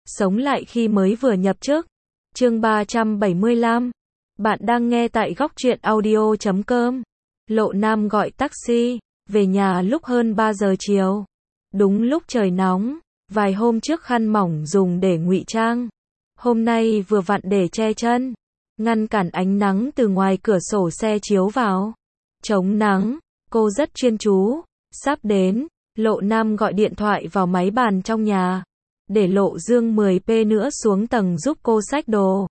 sống lại khi mới vừa nhập chức. Chương 375. Bạn đang nghe tại góc truyện audio.com. Lộ Nam gọi taxi về nhà lúc hơn 3 giờ chiều. Đúng lúc trời nóng, vài hôm trước khăn mỏng dùng để ngụy trang. Hôm nay vừa vặn để che chân, ngăn cản ánh nắng từ ngoài cửa sổ xe chiếu vào. Chống nắng, cô rất chuyên chú. Sắp đến, Lộ Nam gọi điện thoại vào máy bàn trong nhà, để Lộ Dương 10p nữa xuống tầng giúp cô xách đồ.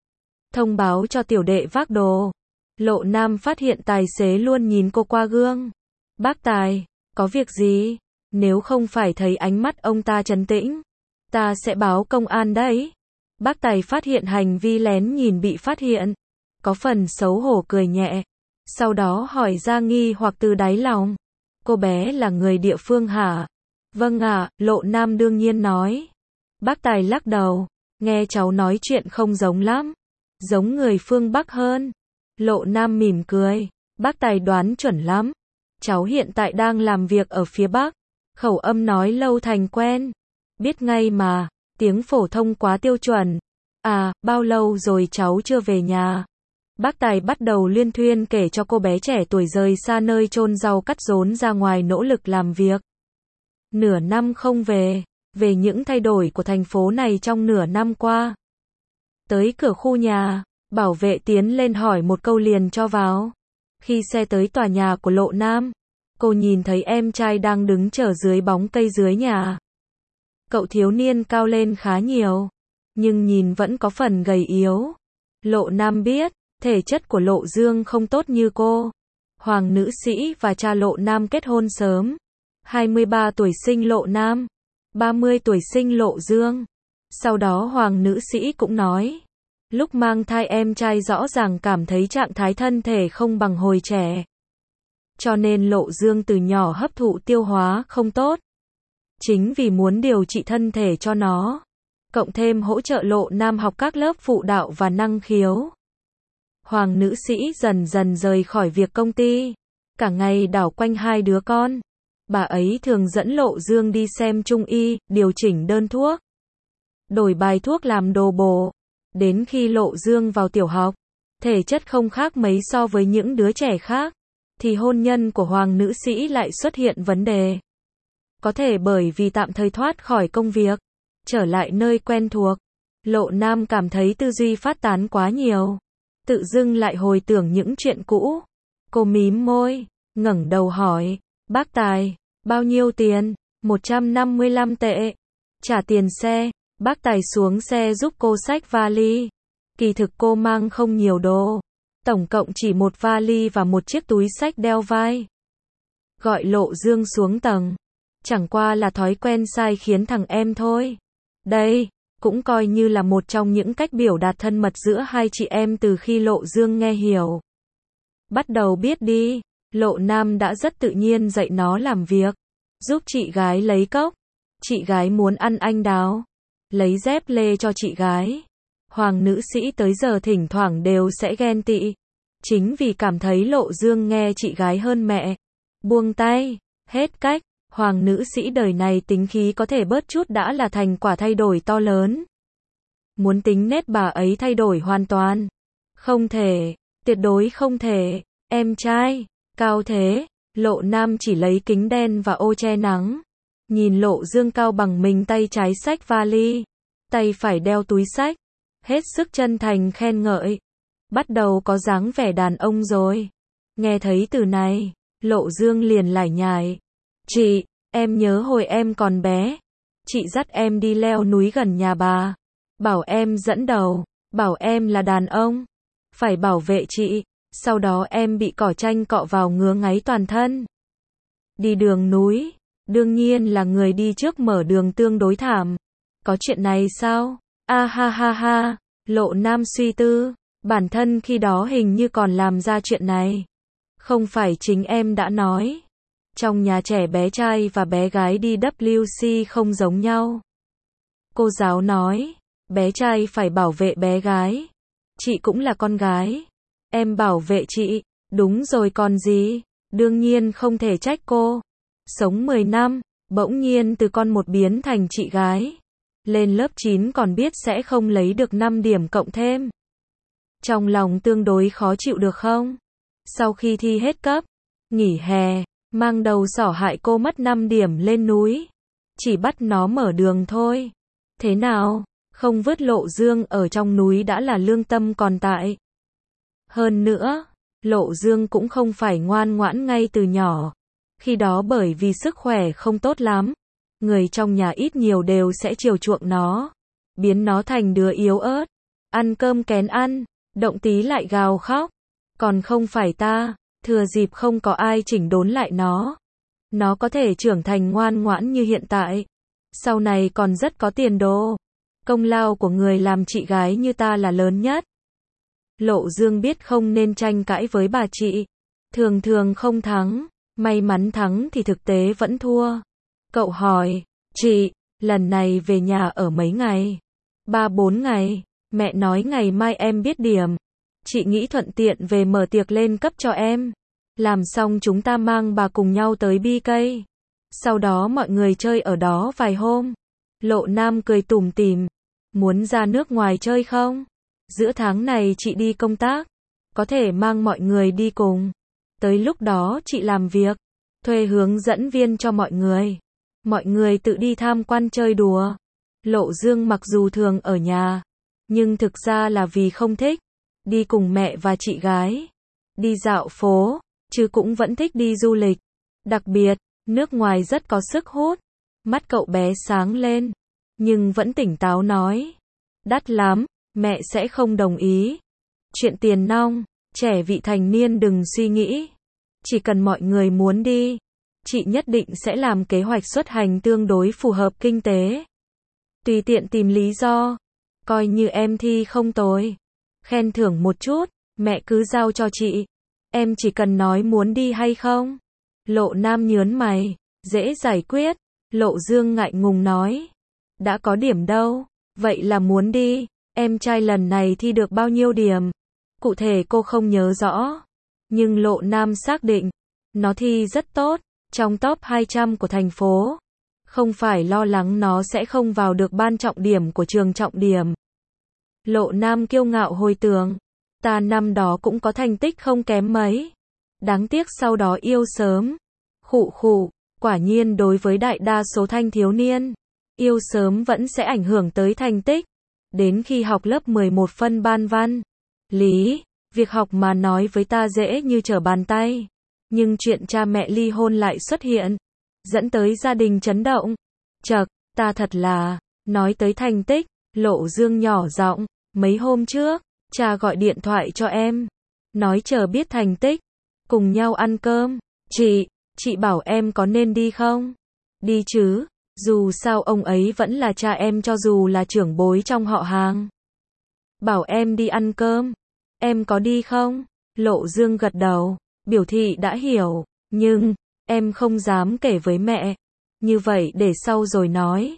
Thông báo cho tiểu đệ vác đồ. Lộ Nam phát hiện tài xế luôn nhìn cô qua gương. Bác Tài, có việc gì? Nếu không phải thấy ánh mắt ông ta trấn tĩnh, ta sẽ báo công an đấy. Bác Tài phát hiện hành vi lén nhìn bị phát hiện, có phần xấu hổ cười nhẹ, sau đó hỏi ra nghi hoặc từ đáy lòng. Cô bé là người địa phương hả? Vâng ạ, Lộ Nam đương nhiên nói. Bác Tài lắc đầu, nghe cháu nói chuyện không giống lắm, giống người phương Bắc hơn. Lộ Nam mỉm cười, bác Tài đoán chuẩn lắm. Cháu hiện tại đang làm việc ở phía Bắc, khẩu âm nói lâu thành quen. Biết ngay mà, tiếng phổ thông quá tiêu chuẩn. À, bao lâu rồi cháu chưa về nhà? Bác Tài bắt đầu liên thuyên kể cho cô bé trẻ tuổi rời xa nơi chôn rau cắt rốn ra ngoài nỗ lực làm việc. Nửa năm không về những thay đổi của thành phố này trong nửa năm qua. Tới cửa khu nhà, bảo vệ tiến lên hỏi một câu liền cho vào. Khi xe tới tòa nhà của Lộ Nam, cô nhìn thấy em trai đang đứng chờ dưới bóng cây dưới nhà. Cậu thiếu niên cao lên khá nhiều, nhưng nhìn vẫn có phần gầy yếu. Lộ Nam biết, thể chất của Lộ Dương không tốt như cô. Hoàng nữ sĩ và cha Lộ Nam kết hôn sớm. 23 tuổi sinh Lộ Nam, 30 tuổi sinh Lộ Dương. Sau đó Hoàng nữ sĩ cũng nói, lúc mang thai em trai rõ ràng cảm thấy trạng thái thân thể không bằng hồi trẻ. Cho nên Lộ Dương từ nhỏ hấp thụ tiêu hóa không tốt. Chính vì muốn điều trị thân thể cho nó, cộng thêm hỗ trợ Lộ Nam học các lớp phụ đạo và năng khiếu. Hoàng nữ sĩ dần dần rời khỏi việc công ty, cả ngày đảo quanh hai đứa con. Bà ấy thường dẫn Lộ Dương đi xem trung y, điều chỉnh đơn thuốc, đổi bài thuốc làm đồ bổ. Đến khi Lộ Dương vào tiểu học, thể chất không khác mấy so với những đứa trẻ khác, thì hôn nhân của Hoàng nữ sĩ lại xuất hiện vấn đề. Có thể bởi vì tạm thời thoát khỏi công việc, trở lại nơi quen thuộc, Lộ Nam cảm thấy tư duy phát tán quá nhiều, tự dưng lại hồi tưởng những chuyện cũ. Cô mím môi, ngẩng đầu hỏi, bác Tài, bao nhiêu tiền? 155 tệ. Trả tiền xe. Bác Tài xuống xe giúp cô xách vali. Kỳ thực cô mang không nhiều đồ, tổng cộng chỉ một vali và một chiếc túi xách đeo vai. Gọi Lộ Dương xuống tầng, chẳng qua là thói quen sai khiến thằng em thôi. Đây cũng coi như là một trong những cách biểu đạt thân mật giữa hai chị em từ khi Lộ Dương nghe hiểu. Bắt đầu biết đi. Lộ Nam đã rất tự nhiên dạy nó làm việc, giúp chị gái lấy cốc. Chị gái muốn ăn anh đào, lấy dép lê cho chị gái. Hoàng nữ sĩ tới giờ thỉnh thoảng đều sẽ ghen tị, chính vì cảm thấy Lộ Dương nghe chị gái hơn mẹ. Buông tay, hết cách. Hoàng nữ sĩ đời này tính khí có thể bớt chút đã là thành quả thay đổi to lớn. Muốn tính nết bà ấy thay đổi hoàn toàn, không thể, tuyệt đối không thể. Em trai, cao thế. Lộ Nam chỉ lấy kính đen và ô che nắng, nhìn Lộ Dương cao bằng mình, tay trái xách vali, tay phải đeo túi xách, hết sức chân thành khen ngợi. Bắt đầu có dáng vẻ đàn ông rồi. Nghe thấy từ này, Lộ Dương liền lải nhải. Chị, em nhớ hồi em còn bé, chị dắt em đi leo núi gần nhà bà, bảo em dẫn đầu, bảo em là đàn ông, phải bảo vệ chị. Sau đó em bị cỏ tranh cọ vào ngứa ngáy toàn thân. Đi đường núi, đương nhiên là người đi trước mở đường tương đối thảm. Có chuyện này sao? A ha ha ha. Lộ Nam suy tư, bản thân khi đó hình như còn làm ra chuyện này. Không phải chính em đã nói, trong nhà trẻ bé trai và bé gái đi WC không giống nhau. Cô giáo nói, bé trai phải bảo vệ bé gái. Chị cũng là con gái, em bảo vệ chị. Đúng rồi còn gì, đương nhiên không thể trách cô. Sống 10 năm, bỗng nhiên từ con một biến thành chị gái. Lên lớp 9 còn biết sẽ không lấy được 5 điểm cộng thêm. Trong lòng tương đối khó chịu được không? Sau khi thi hết cấp, nghỉ hè, mang đầu sỏ hại cô mất 5 điểm lên núi. Chỉ bắt nó mở đường thôi. Thế nào? Không vứt Lộ Dương ở trong núi đã là lương tâm còn tại. Hơn nữa, Lộ Dương cũng không phải ngoan ngoãn ngay từ nhỏ. Khi đó bởi vì sức khỏe không tốt lắm, người trong nhà ít nhiều đều sẽ chiều chuộng nó, biến nó thành đứa yếu ớt, ăn cơm kén ăn, động tí lại gào khóc. Còn không phải ta, thừa dịp không có ai chỉnh đốn lại nó có thể trưởng thành ngoan ngoãn như hiện tại. Sau này còn rất có tiền đồ. Công lao của người làm chị gái như ta là lớn nhất. Lộ Dương biết không nên tranh cãi với bà chị. Thường thường không thắng, may mắn thắng thì thực tế vẫn thua. Cậu hỏi, chị, lần này về nhà ở mấy ngày? 3-4 ngày, mẹ nói ngày mai em biết điểm. Chị nghĩ thuận tiện về mở tiệc lên cấp cho em. Làm xong chúng ta mang bà cùng nhau tới BK. Sau đó mọi người chơi ở đó vài hôm. Lộ Nam cười tủm tỉm. Muốn ra nước ngoài chơi không? Giữa tháng này chị đi công tác. Có thể mang mọi người đi cùng. Tới lúc đó chị làm việc, thuê hướng dẫn viên cho mọi người. Mọi người tự đi tham quan chơi đùa. Lộ Dương mặc dù thường ở nhà, nhưng thực ra là vì không thích đi cùng mẹ và chị gái. Đi dạo phố, chứ cũng vẫn thích đi du lịch. Đặc biệt, nước ngoài rất có sức hút. Mắt cậu bé sáng lên, nhưng vẫn tỉnh táo nói. Đắt lắm, mẹ sẽ không đồng ý. Chuyện tiền nong, trẻ vị thành niên đừng suy nghĩ. Chỉ cần mọi người muốn đi, chị nhất định sẽ làm kế hoạch xuất hành tương đối phù hợp kinh tế. Tùy tiện tìm lý do, coi như em thi không tồi. Khen thưởng một chút, mẹ cứ giao cho chị. Em chỉ cần nói muốn đi hay không. Lộ Nam nhớn mày, dễ giải quyết. Lộ Dương ngại ngùng nói. Đã có điểm đâu, vậy là muốn đi. Em trai lần này thi được bao nhiêu điểm? Cụ thể cô không nhớ rõ. Nhưng Lộ Nam xác định, nó thi rất tốt, trong top 200 của thành phố. Không phải lo lắng nó sẽ không vào được ban trọng điểm của trường trọng điểm. Lộ Nam kiêu ngạo hồi tưởng, ta năm đó cũng có thành tích không kém mấy. Đáng tiếc sau đó yêu sớm. Khụ khụ, quả nhiên đối với đại đa số thanh thiếu niên, yêu sớm vẫn sẽ ảnh hưởng tới thành tích. Đến khi học lớp 11 phân ban văn, lý, việc học mà nói với ta dễ như trở bàn tay. Nhưng chuyện cha mẹ ly hôn lại xuất hiện, dẫn tới gia đình chấn động. Chậc, ta thật là, nói tới thành tích, Lộ Dương nhỏ giọng, mấy hôm trước, cha gọi điện thoại cho em, nói chờ biết thành tích, cùng nhau ăn cơm. Chị bảo em có nên đi không? Đi chứ, dù sao ông ấy vẫn là cha em cho dù là trưởng bối trong họ hàng. Bảo em đi ăn cơm, em có đi không? Lộ Dương gật đầu, biểu thị đã hiểu, nhưng em không dám kể với mẹ. Như vậy để sau rồi nói.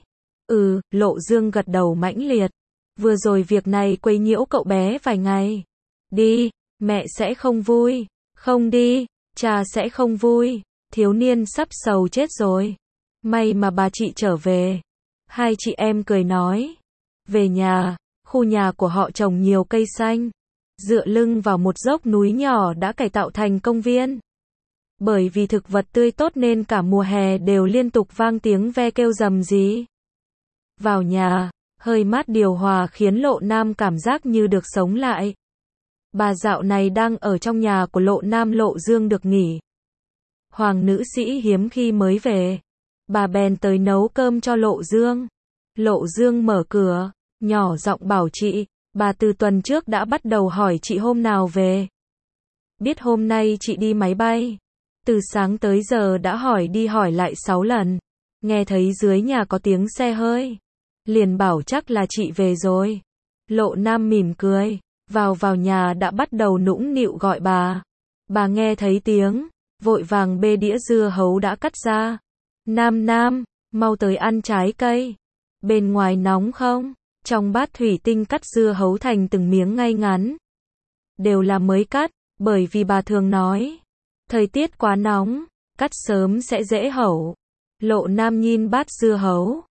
Lộ Dương gật đầu mãnh liệt. Vừa rồi việc này quấy nhiễu cậu bé vài ngày. Đi, mẹ sẽ không vui. Không đi, cha sẽ không vui. Thiếu niên sắp sầu chết rồi. May mà bà chị trở về. Hai chị em cười nói. Về nhà, khu nhà của họ trồng nhiều cây xanh. Dựa lưng vào một dốc núi nhỏ đã cải tạo thành công viên. Bởi vì thực vật tươi tốt nên cả mùa hè đều liên tục vang tiếng ve kêu rầm rì. Vào nhà, hơi mát điều hòa khiến Lộ Nam cảm giác như được sống lại. Bà dạo này đang ở trong nhà của Lộ Nam. Lộ Dương được nghỉ. Hoàng nữ sĩ hiếm khi mới về. Bà bèn tới nấu cơm cho Lộ Dương. Lộ Dương mở cửa, nhỏ giọng bảo chị, bà từ tuần trước đã bắt đầu hỏi chị hôm nào về. Biết hôm nay chị đi máy bay. Từ sáng tới giờ đã hỏi đi hỏi lại 6 lần. Nghe thấy dưới nhà có tiếng xe hơi, liền bảo chắc là chị về rồi. Lộ Nam mỉm cười, vào nhà đã bắt đầu nũng nịu gọi bà. Bà nghe thấy tiếng, vội vàng bê đĩa dưa hấu đã cắt ra. Nam, mau tới ăn trái cây. Bên ngoài nóng không? Trong bát thủy tinh cắt dưa hấu thành từng miếng ngay ngắn. Đều là mới cắt, bởi vì bà thường nói, thời tiết quá nóng, cắt sớm sẽ dễ hẩu. Lộ Nam nhìn bát dưa hấu,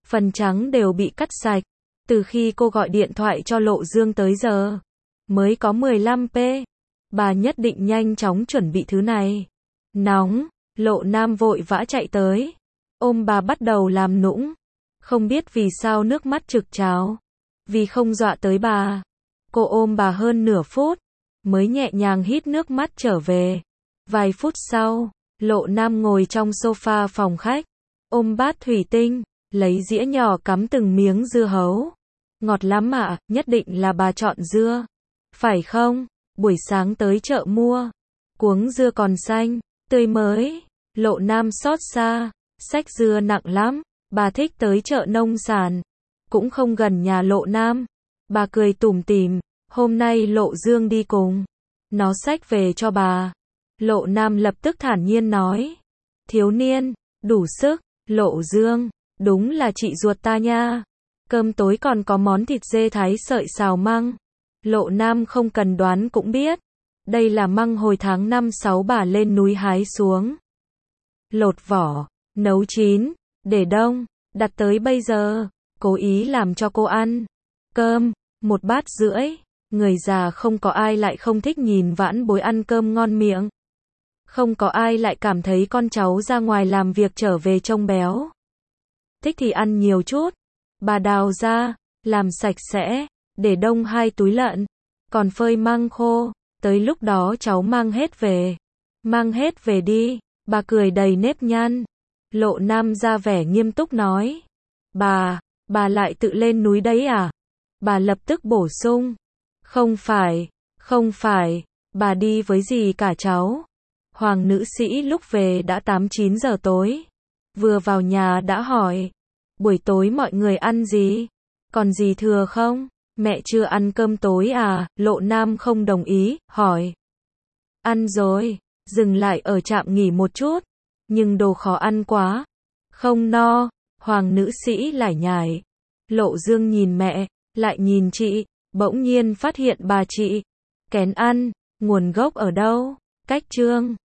phần trắng đều bị cắt sạch. Từ khi cô gọi điện thoại cho Lộ Dương tới giờ, mới có 15p. Bà nhất định nhanh chóng chuẩn bị thứ này. Nóng, Lộ Nam vội vã chạy tới, ôm bà bắt đầu làm nũng. Không biết vì sao nước mắt trực trào. Vì không dọa tới bà, cô ôm bà hơn nửa phút, mới nhẹ nhàng hít nước mắt trở về. Vài phút sau, Lộ Nam ngồi trong sofa phòng khách, ôm bát thủy tinh, lấy dĩa nhỏ cắm từng miếng dưa hấu. Ngọt lắm ạ, nhất định là bà chọn dưa. Phải không? Buổi sáng tới chợ mua, cuống dưa còn xanh, tươi mới. Lộ Nam xót xa, xách dưa nặng lắm, bà thích tới chợ nông sản, cũng không gần nhà Lộ Nam. Bà cười tủm tỉm, hôm nay Lộ Dương đi cùng, nó xách về cho bà. Lộ Nam lập tức thản nhiên nói, thiếu niên, đủ sức. Lộ Dương, đúng là chị ruột ta nha. Cơm tối còn có món thịt dê thái sợi xào măng. Lộ Nam không cần đoán cũng biết, đây là măng hồi tháng 5-6 bà lên núi hái xuống. Lột vỏ, nấu chín, để đông, đặt tới bây giờ, cố ý làm cho cô ăn. Cơm, 1 bát rưỡi, người già không có ai lại không thích nhìn vãn bối ăn cơm ngon miệng. Không có ai lại cảm thấy con cháu ra ngoài làm việc trở về trông béo. Thích thì ăn nhiều chút. Bà đào ra, làm sạch sẽ, để đông 2 túi lợn, còn phơi măng khô, tới lúc đó cháu mang hết về. Mang hết về đi, bà cười đầy nếp nhăn. Lộ Nam ra vẻ nghiêm túc nói. Bà lại tự lên núi đấy à? Bà lập tức bổ sung. Không phải, bà đi với gì cả cháu. Hoàng nữ sĩ lúc về đã 8-9 giờ tối. Vừa vào nhà đã hỏi, buổi tối mọi người ăn gì? Còn gì thừa không? Mẹ chưa ăn cơm tối à? Lộ Nam không đồng ý, hỏi. Ăn rồi, dừng lại ở trạm nghỉ một chút, nhưng đồ khó ăn quá. Không no, hoàng nữ sĩ lải nhải. Lộ Dương nhìn mẹ, lại nhìn chị, bỗng nhiên phát hiện bà chị kén ăn, nguồn gốc ở đâu? Cách Trương